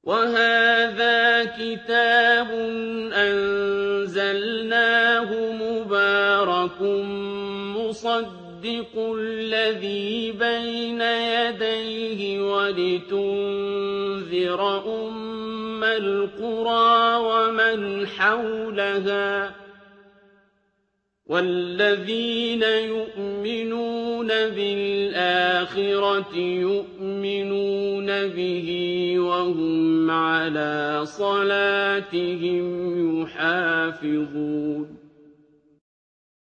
وَهَٰذَا كِتَابٌ أَنزَلْنَاهُ مُبَارَكٌ مُّصَدِّقُ الَّذِي بَيْنَ يَدَيْهِ وَلِتُنذِرَ أُمَّ الْقُرَىٰ وَمَنْ حَوْلَهَا ۚ وَالَّذِينَ يُؤْمِنُونَ بِالْآخِرَةِ يُؤْمِنُونَ بِهِ وَهُمْ عَلَىٰ صَلَاتِهِمْ يُحَافِظُونَ